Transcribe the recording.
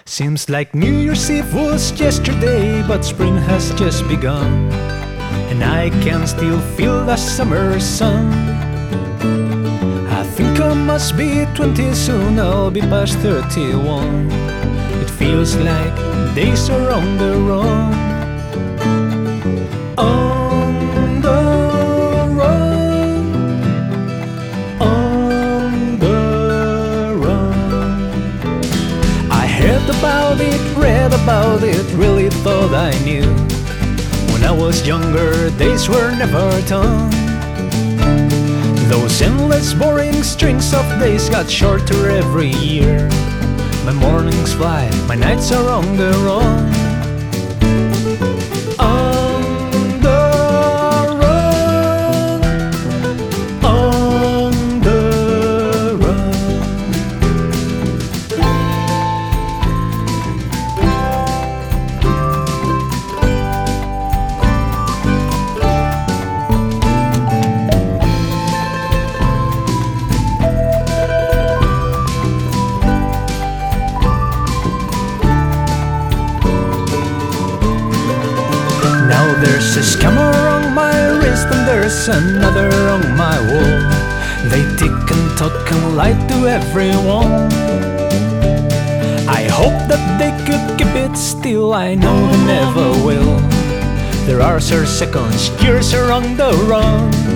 Seems like New Year's Eve was yesterday, but spring has just begun, and I can still feel the summer sun. I think I must be 20 soon, I'll be past 31. It feels like days are on the run. On the run, on the run. I heard about it, read about it, really thought I knew. When I was younger, days were never done. Those endless boring strings of days got shorter every year. My mornings fly, my nights are on the run. On the run, on the run. Now there's a scammer on my wrist and there's another on my wall. They tick and talk and lie to everyone. I hope that they could keep it still, I know they never will. There are seconds, years are on the run.